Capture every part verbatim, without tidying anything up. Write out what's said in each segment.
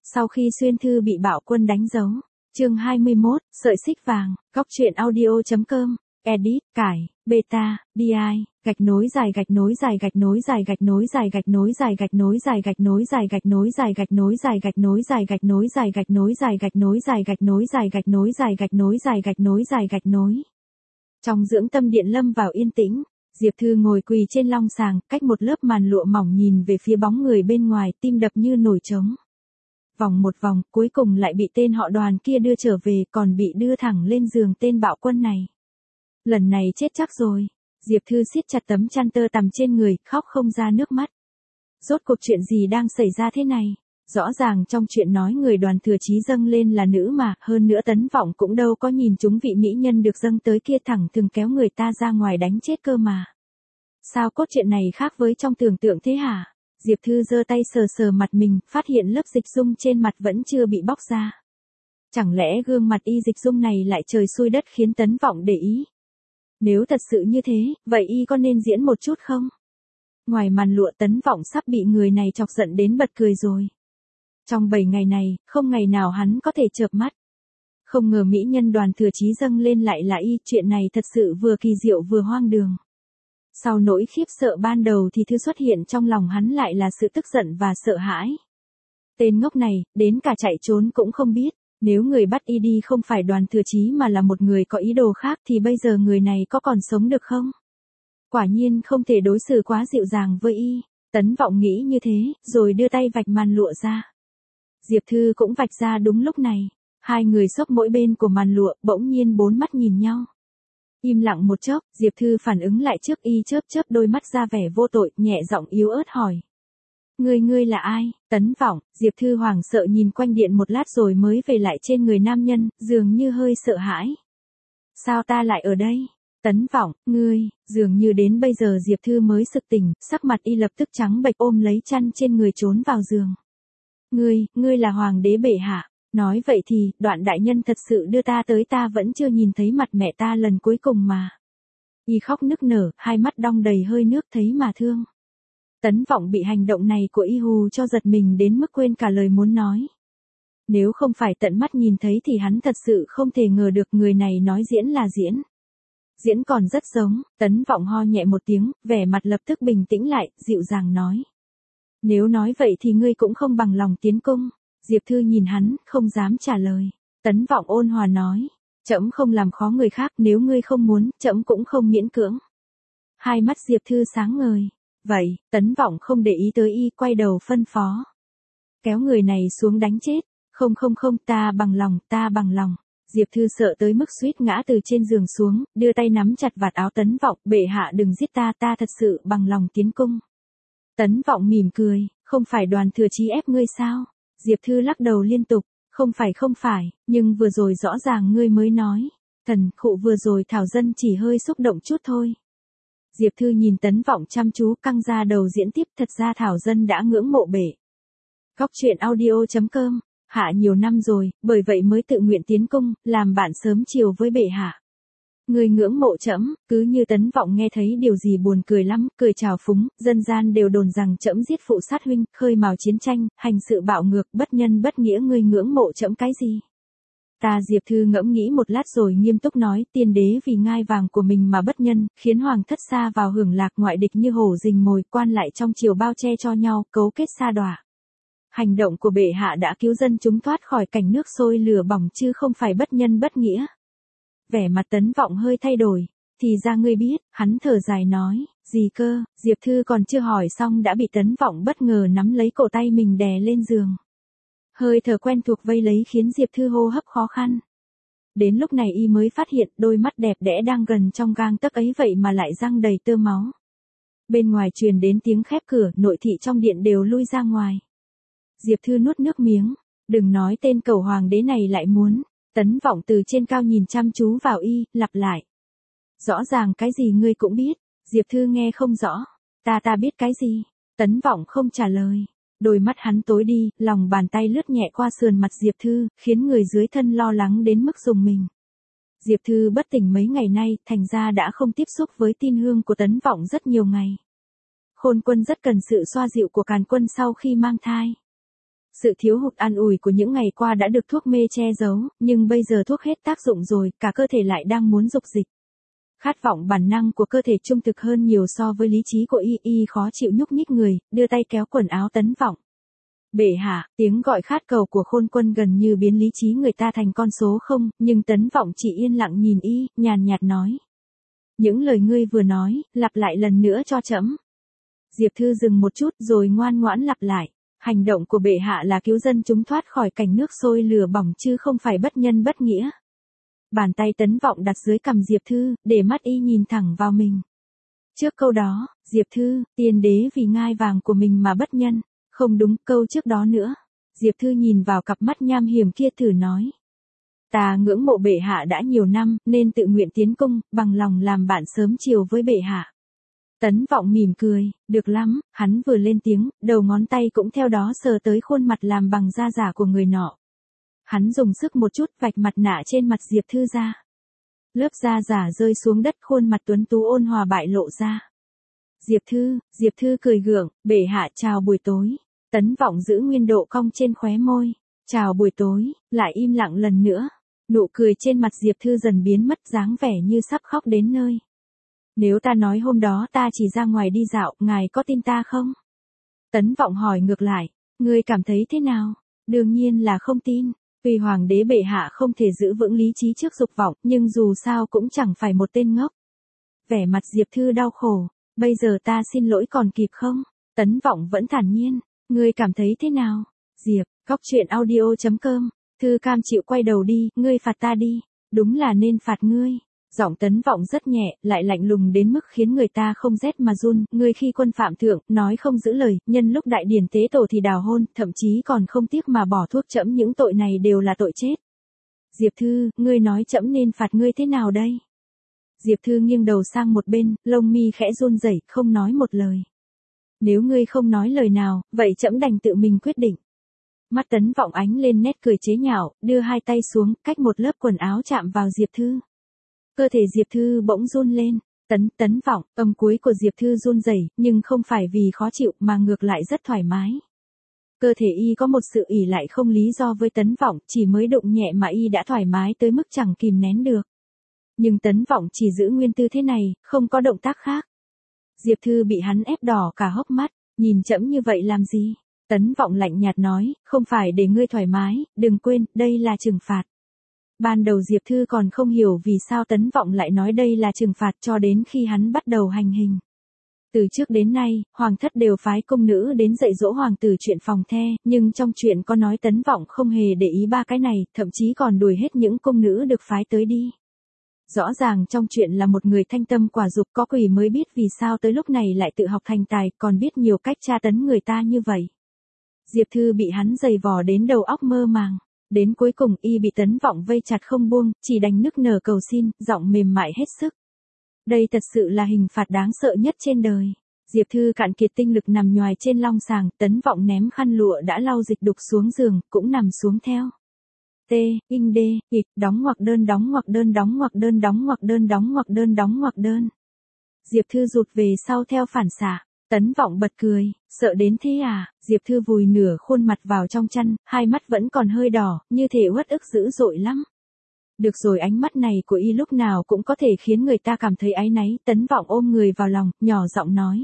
Sau khi Xuyên Thư bị Bạo Quân đánh dấu. Chương hai mươi mốt, sợi xích vàng, góc truyện audio.com, edit, cải, beta, bi, gạch nối dài gạch nối dài gạch nối dài gạch nối dài gạch nối dài gạch nối dài gạch nối dài gạch nối dài gạch nối dài gạch nối dài gạch nối dài gạch nối dài gạch nối dài gạch nối dài gạch nối dài gạch nối dài gạch nối dài gạch nối. Trong dưỡng tâm điện lâm vào yên tĩnh, Diệp Thư ngồi quỳ trên long sàng, cách một lớp màn lụa mỏng nhìn về phía bóng người bên ngoài, tim đập như nổi trống. Vòng một vòng, cuối cùng lại bị tên họ Đoàn kia đưa trở về, còn bị đưa thẳng lên giường tên Bạo Quân này. Lần này chết chắc rồi. Diệp Thư siết chặt tấm chăn tơ tằm trên người, khóc không ra nước mắt. Rốt cuộc chuyện gì đang xảy ra thế này? Rõ ràng trong chuyện nói người Đoàn Thừa Chí dâng lên là nữ mà, hơn nữa Tấn Vọng cũng đâu có nhìn chúng vị mỹ nhân được dâng tới kia thẳng thừng kéo người ta ra ngoài đánh chết cơ mà. Sao cốt truyện này khác với trong tưởng tượng thế hả? Diệp Thư giơ tay sờ sờ mặt mình, phát hiện lớp dịch dung trên mặt vẫn chưa bị bóc ra. Chẳng lẽ gương mặt y dịch dung này lại trời xui đất khiến Tấn Vọng để ý? Nếu thật sự như thế, vậy y có nên diễn một chút không? Ngoài màn lụa Tấn Vọng sắp bị người này chọc giận đến bật cười rồi. Trong bảy ngày này, không ngày nào hắn có thể chợp mắt. Không ngờ mỹ nhân Đoàn Thừa Chí dâng lên lại là y, chuyện này thật sự vừa kỳ diệu vừa hoang đường. Sau nỗi khiếp sợ ban đầu thì thứ xuất hiện trong lòng hắn lại là sự tức giận và sợ hãi. Tên ngốc này, đến cả chạy trốn cũng không biết, nếu người bắt y đi không phải Đoàn Thừa Chí mà là một người có ý đồ khác thì bây giờ người này có còn sống được không? Quả nhiên không thể đối xử quá dịu dàng với y, Tấn Vọng nghĩ như thế, rồi đưa tay vạch màn lụa ra. Diệp Thư cũng vạch ra đúng lúc này, hai người xốc mỗi bên của màn lụa, bỗng nhiên bốn mắt nhìn nhau. Im lặng một chốc, Diệp Thư phản ứng lại trước y chớp chớp đôi mắt ra vẻ vô tội, nhẹ giọng yếu ớt hỏi. Ngươi ngươi là ai? Tấn Vọng, Diệp Thư hoảng sợ nhìn quanh điện một lát rồi mới về lại trên người nam nhân, dường như hơi sợ hãi. Sao ta lại ở đây? Tấn Vọng, ngươi, dường như đến bây giờ Diệp Thư mới sực tỉnh, sắc mặt y lập tức trắng bệch ôm lấy chăn trên người trốn vào giường. Ngươi, ngươi là hoàng đế bệ hạ. Nói vậy thì, Đoạn đại nhân thật sự đưa ta tới, ta vẫn chưa nhìn thấy mặt mẹ ta lần cuối cùng mà. Y khóc nức nở, hai mắt đong đầy hơi nước thấy mà thương. Tấn Vọng bị hành động này của y hù cho giật mình đến mức quên cả lời muốn nói. Nếu không phải tận mắt nhìn thấy thì hắn thật sự không thể ngờ được người này nói diễn là diễn. Diễn còn rất giống, Tấn Vọng ho nhẹ một tiếng, vẻ mặt lập tức bình tĩnh lại, dịu dàng nói. Nếu nói vậy thì ngươi cũng không bằng lòng tiến cung. Diệp Thư nhìn hắn, không dám trả lời. Tấn Vọng ôn hòa nói, trẫm không làm khó người khác, nếu ngươi không muốn, trẫm cũng không miễn cưỡng. Hai mắt Diệp Thư sáng ngời. Vậy, Tấn Vọng không để ý tới y, quay đầu phân phó. Kéo người này xuống đánh chết. Không không không, ta bằng lòng, ta bằng lòng. Diệp Thư sợ tới mức suýt ngã từ trên giường xuống, đưa tay nắm chặt vạt áo Tấn Vọng, bệ hạ đừng giết ta, ta thật sự bằng lòng tiến cung. Tấn Vọng mỉm cười, không phải Đoàn Thừa Chí ép ngươi sao? Diệp Thư lắc đầu liên tục, không phải không phải, nhưng vừa rồi rõ ràng ngươi mới nói. Thần, khụ vừa rồi Thảo Dân chỉ hơi xúc động chút thôi. Diệp Thư nhìn Tấn Vọng chăm chú căng ra đầu diễn tiếp, thật ra Thảo Dân đã ngưỡng mộ bệ. Góc truyện audio.com, hạ nhiều năm rồi, bởi vậy mới tự nguyện tiến cung, làm bạn sớm chiều với bệ hạ. Người ngưỡng mộ trẫm, cứ như Tấn Vọng nghe thấy điều gì buồn cười lắm, cười trào phúng, dân gian đều đồn rằng trẫm giết phụ sát huynh, khơi mào chiến tranh, hành sự bạo ngược, bất nhân bất nghĩa, ngươi ngưỡng mộ trẫm cái gì? Ta Diệp Thư ngẫm nghĩ một lát rồi nghiêm túc nói, tiên đế vì ngai vàng của mình mà bất nhân, khiến hoàng thất xa vào hưởng lạc, ngoại địch như hổ rình mồi, quan lại trong triều bao che cho nhau, cấu kết sa đọa. Hành động của bệ hạ đã cứu dân chúng thoát khỏi cảnh nước sôi lửa bỏng chứ không phải bất nhân bất nghĩa. Vẻ mặt Tấn Vọng hơi thay đổi, thì ra ngươi biết, hắn thở dài nói, gì cơ? Diệp Thư còn chưa hỏi xong đã bị Tấn Vọng bất ngờ nắm lấy cổ tay mình đè lên giường. Hơi thở quen thuộc vây lấy khiến Diệp Thư hô hấp khó khăn. Đến lúc này y mới phát hiện đôi mắt đẹp đẽ đang gần trong gang tấc ấy vậy mà lại răng đầy tơ máu. Bên ngoài truyền đến tiếng khép cửa, nội thị trong điện đều lui ra ngoài. Diệp Thư nuốt nước miếng, đừng nói tên cẩu hoàng đế này lại muốn. Tấn Vọng từ trên cao nhìn chăm chú vào y, lặp lại. Rõ ràng cái gì ngươi cũng biết. Diệp Thư nghe không rõ. Ta ta biết cái gì? Tấn Vọng không trả lời. Đôi mắt hắn tối đi, lòng bàn tay lướt nhẹ qua sườn mặt Diệp Thư, khiến người dưới thân lo lắng đến mức rùng mình. Diệp Thư bất tỉnh mấy ngày nay, thành ra đã không tiếp xúc với tin hương của Tấn Vọng rất nhiều ngày. Khôn Quân rất cần sự xoa dịu của Càn Quân sau khi mang thai. Sự thiếu hụt an ủi của những ngày qua đã được thuốc mê che giấu, nhưng bây giờ thuốc hết tác dụng rồi, cả cơ thể lại đang muốn dục dịch. Khát vọng bản năng của cơ thể trung thực hơn nhiều so với lý trí của y, y khó chịu nhúc nhích người, đưa tay kéo quần áo Tấn Vọng. Bệ hạ, tiếng gọi khát cầu của Khôn Quân gần như biến lý trí người ta thành con số không, nhưng Tấn Vọng chỉ yên lặng nhìn y, nhàn nhạt nói. Những lời ngươi vừa nói, lặp lại lần nữa cho trẫm. Diệp Thư dừng một chút rồi ngoan ngoãn lặp lại. Hành động của bệ hạ là cứu dân chúng thoát khỏi cảnh nước sôi lửa bỏng chứ không phải bất nhân bất nghĩa. Bàn tay Tấn Vọng đặt dưới cằm Diệp Thư, để mắt y nhìn thẳng vào mình. Trước câu đó, Diệp Thư, tiên đế vì ngai vàng của mình mà bất nhân. Không đúng, câu trước đó nữa. Diệp Thư nhìn vào cặp mắt nham hiểm kia thử nói. Ta ngưỡng mộ bệ hạ đã nhiều năm, nên tự nguyện tiến cung, bằng lòng làm bạn sớm chiều với bệ hạ. Tấn Vọng mỉm cười, được lắm, hắn vừa lên tiếng, đầu ngón tay cũng theo đó sờ tới khuôn mặt làm bằng da giả của người nọ. Hắn dùng sức một chút vạch mặt nạ trên mặt Diệp Thư ra. Lớp da giả rơi xuống đất, khuôn mặt tuấn tú ôn hòa bại lộ ra. Diệp Thư, Diệp Thư cười gượng, bệ hạ chào buổi tối. Tấn Vọng giữ nguyên độ cong trên khóe môi. Chào buổi tối, lại im lặng lần nữa. Nụ cười trên mặt Diệp Thư dần biến mất, dáng vẻ như sắp khóc đến nơi. Nếu ta nói hôm đó ta chỉ ra ngoài đi dạo, ngài có tin ta không? Tấn Vọng hỏi ngược lại, ngươi cảm thấy thế nào? Đương nhiên là không tin, vì hoàng đế bệ hạ không thể giữ vững lý trí trước dục vọng, nhưng dù sao cũng chẳng phải một tên ngốc. Vẻ mặt Diệp Thư đau khổ, bây giờ ta xin lỗi còn kịp không? Tấn Vọng vẫn thản nhiên, ngươi cảm thấy thế nào? Diệp, góc truyện audio chấm com, Thư cam chịu quay đầu đi, ngươi phạt ta đi, đúng là nên phạt ngươi. Giọng Tấn Vọng rất nhẹ, lại lạnh lùng đến mức khiến người ta không rét mà run, ngươi khi quân phạm thượng, nói không giữ lời, nhân lúc đại điển tế tổ thì đào hôn, thậm chí còn không tiếc mà bỏ thuốc trẫm, những tội này đều là tội chết. Diệp Thư, ngươi nói trẫm nên phạt ngươi thế nào đây? Diệp Thư nghiêng đầu sang một bên, lông mi khẽ run rẩy, không nói một lời. Nếu ngươi không nói lời nào, vậy trẫm đành tự mình quyết định. Mắt Tấn Vọng ánh lên nét cười chế nhạo, đưa hai tay xuống, cách một lớp quần áo chạm vào Diệp Thư. Cơ thể Diệp Thư bỗng run lên, Tấn, Tấn Vọng, âm cuối của Diệp Thư run rẩy, nhưng không phải vì khó chịu mà ngược lại rất thoải mái. Cơ thể y có một sự ỷ lại không lý do với Tấn Vọng, chỉ mới đụng nhẹ mà y đã thoải mái tới mức chẳng kìm nén được. Nhưng Tấn Vọng chỉ giữ nguyên tư thế này, không có động tác khác. Diệp Thư bị hắn ép đỏ cả hốc mắt, nhìn trẫm như vậy làm gì? Tấn Vọng lạnh nhạt nói, không phải để ngươi thoải mái, đừng quên, đây là trừng phạt. Ban đầu Diệp Thư còn không hiểu vì sao Tấn Vọng lại nói đây là trừng phạt cho đến khi hắn bắt đầu hành hình. Từ trước đến nay, hoàng thất đều phái cung nữ đến dạy dỗ hoàng tử chuyện phòng the, nhưng trong chuyện có nói Tấn Vọng không hề để ý ba cái này, thậm chí còn đuổi hết những cung nữ được phái tới đi. Rõ ràng trong chuyện là một người thanh tâm quả dục, có quỷ mới biết vì sao tới lúc này lại tự học thành tài, còn biết nhiều cách tra tấn người ta như vậy. Diệp Thư bị hắn giày vò đến đầu óc mơ màng. Đến cuối cùng y bị Tấn Vọng vây chặt không buông, chỉ đành nức nở cầu xin, giọng mềm mại hết sức. Đây thật sự là hình phạt đáng sợ nhất trên đời. Diệp Thư cạn kiệt tinh lực nằm nhoài trên long sàng, Tấn Vọng ném khăn lụa đã lau dịch đục xuống giường, cũng nằm xuống theo. T, in D, ịch, đóng ngoặc đơn đóng ngoặc đơn đóng ngoặc đơn đóng ngoặc đơn đóng ngoặc đơn đóng ngoặc đơn. Diệp Thư rụt về sau theo phản xạ. Tấn Vọng bật cười, sợ đến thế à? Diệp Thư vùi nửa khuôn mặt vào trong chăn, hai mắt vẫn còn hơi đỏ, như thể uất ức dữ dội lắm. Được rồi, ánh mắt này của y lúc nào cũng có thể khiến người ta cảm thấy áy náy. Tấn Vọng ôm người vào lòng, nhỏ giọng nói.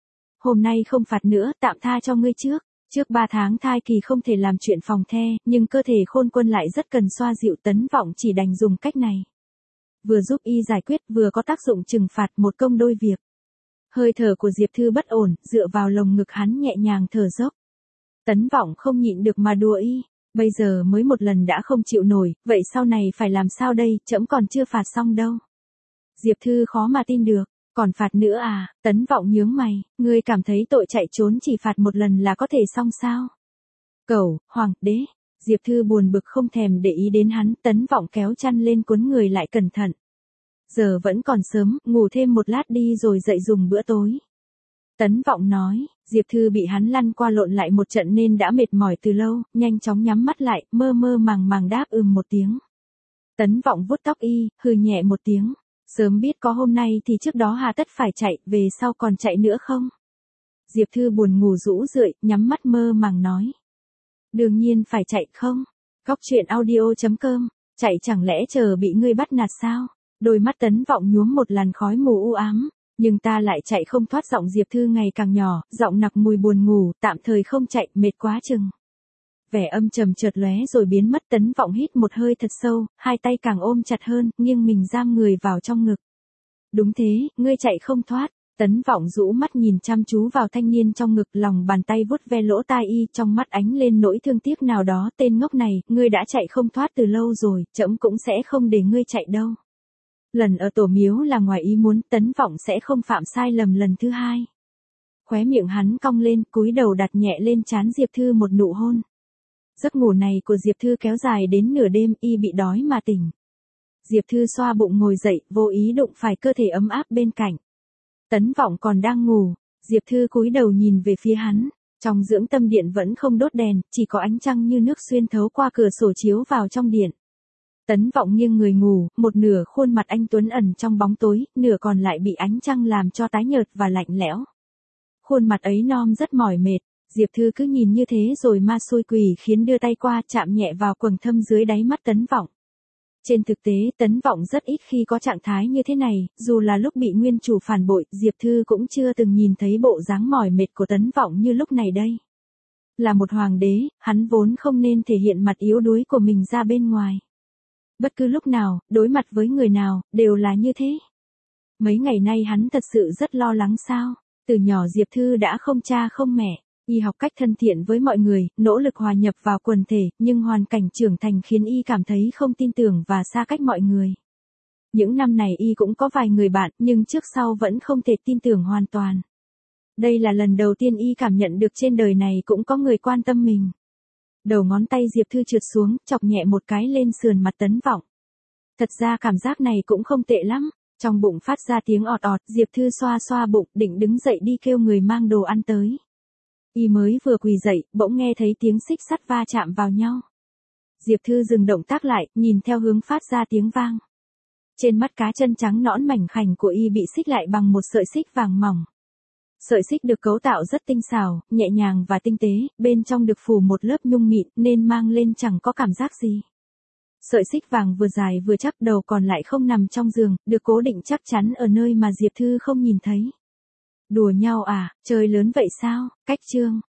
Hôm nay không phạt nữa, tạm tha cho ngươi trước. Trước ba tháng thai kỳ không thể làm chuyện phòng the, nhưng cơ thể Khôn Quân lại rất cần xoa dịu. Tấn Vọng chỉ đành dùng cách này. Vừa giúp y giải quyết, vừa có tác dụng trừng phạt, một công đôi việc. Hơi thở của Diệp Thư bất ổn, dựa vào lồng ngực hắn nhẹ nhàng thở dốc. Tấn Vọng không nhịn được mà đùa y, bây giờ mới một lần đã không chịu nổi, vậy sau này phải làm sao đây, trẫm còn chưa phạt xong đâu. Diệp Thư khó mà tin được, còn phạt nữa à? Tấn Vọng nhướng mày, ngươi cảm thấy tội chạy trốn chỉ phạt một lần là có thể xong sao? Cẩu, hoàng đế. Diệp Thư buồn bực không thèm để ý đến hắn, Tấn Vọng kéo chăn lên cuốn người lại cẩn thận. Giờ vẫn còn sớm, ngủ thêm một lát đi rồi dậy dùng bữa tối. Tấn Vọng nói, Diệp Thư bị hắn lăn qua lộn lại một trận nên đã mệt mỏi từ lâu, nhanh chóng nhắm mắt lại, mơ mơ màng màng đáp ừm một tiếng. Tấn Vọng vuốt tóc y, hừ nhẹ một tiếng, sớm biết có hôm nay thì trước đó hà tất phải chạy, về sau còn chạy nữa không? Diệp Thư buồn ngủ rũ rượi, nhắm mắt mơ màng nói. Đương nhiên phải chạy không? Cóc truyện audio chấm com, chạy chẳng lẽ chờ bị ngươi bắt nạt sao? Đôi mắt Tấn Vọng nhuốm một làn khói mù u ám, nhưng ta lại chạy không thoát. Giọng Diệp Thư ngày càng nhỏ, giọng nặc mùi buồn ngủ, tạm thời không chạy, mệt quá chừng. Vẻ âm trầm chợt lóe rồi biến mất. Tấn Vọng hít một hơi thật sâu, hai tay càng ôm chặt hơn, nghiêng mình giam người vào trong ngực. Đúng thế, ngươi chạy không thoát. Tấn Vọng rũ mắt nhìn chăm chú vào thanh niên trong ngực, lòng bàn tay vuốt ve lỗ tai y, trong mắt ánh lên nỗi thương tiếc nào đó. Tên ngốc này, ngươi đã chạy không thoát từ lâu rồi, trẫm cũng sẽ không để ngươi chạy đâu. Lần ở tổ miếu là ngoài ý muốn, Tấn Vọng sẽ không phạm sai lầm lần thứ hai. Khóe miệng hắn cong lên, cúi đầu đặt nhẹ lên trán Diệp Thư một nụ hôn. Giấc ngủ này của Diệp Thư kéo dài đến nửa đêm, y bị đói mà tỉnh. Diệp Thư xoa bụng ngồi dậy, vô ý đụng phải cơ thể ấm áp bên cạnh. Tấn Vọng còn đang ngủ, Diệp Thư cúi đầu nhìn về phía hắn, trong dưỡng tâm điện vẫn không đốt đèn, chỉ có ánh trăng như nước xuyên thấu qua cửa sổ chiếu vào trong điện. Tấn Vọng nghiêng người ngủ, một nửa khuôn mặt anh tuấn ẩn trong bóng tối, nửa còn lại bị ánh trăng làm cho tái nhợt và lạnh lẽo. Khuôn mặt ấy non rất mỏi mệt, Diệp Thư cứ nhìn như thế rồi ma xui quỷ khiến đưa tay qua chạm nhẹ vào quầng thâm dưới đáy mắt Tấn Vọng. Trên thực tế, Tấn Vọng rất ít khi có trạng thái như thế này, dù là lúc bị nguyên chủ phản bội, Diệp Thư cũng chưa từng nhìn thấy bộ dáng mỏi mệt của Tấn Vọng như lúc này đây. Là một hoàng đế, hắn vốn không nên thể hiện mặt yếu đuối của mình ra bên ngoài. Bất cứ lúc nào, đối mặt với người nào, đều là như thế. Mấy ngày nay hắn thật sự rất lo lắng sao, từ nhỏ Diệp Thư đã không cha không mẹ. Y học cách thân thiện với mọi người, nỗ lực hòa nhập vào quần thể, nhưng hoàn cảnh trưởng thành khiến Y cảm thấy không tin tưởng và xa cách mọi người. Những năm này Y cũng có vài người bạn, nhưng trước sau vẫn không thể tin tưởng hoàn toàn. Đây là lần đầu tiên Y cảm nhận được trên đời này cũng có người quan tâm mình. Đầu ngón tay Diệp Thư trượt xuống, chọc nhẹ một cái lên sườn mặt Tấn Vọng. Thật ra cảm giác này cũng không tệ lắm. Trong bụng phát ra tiếng ọt ọt, Diệp Thư xoa xoa bụng, định đứng dậy đi kêu người mang đồ ăn tới. Y mới vừa quỳ dậy, bỗng nghe thấy tiếng xích sắt va chạm vào nhau. Diệp Thư dừng động tác lại, nhìn theo hướng phát ra tiếng vang. Trên mắt cá chân trắng nõn mảnh khảnh của Y bị xích lại bằng một sợi xích vàng mỏng. Sợi xích được cấu tạo rất tinh xảo, nhẹ nhàng và tinh tế, bên trong được phủ một lớp nhung mịn nên mang lên chẳng có cảm giác gì. Sợi xích vàng vừa dài vừa chắc, đầu còn lại không nằm trong giường, được cố định chắc chắn ở nơi mà Diệp Thư không nhìn thấy. Đùa nhau à, chơi lớn vậy sao? Cách chương.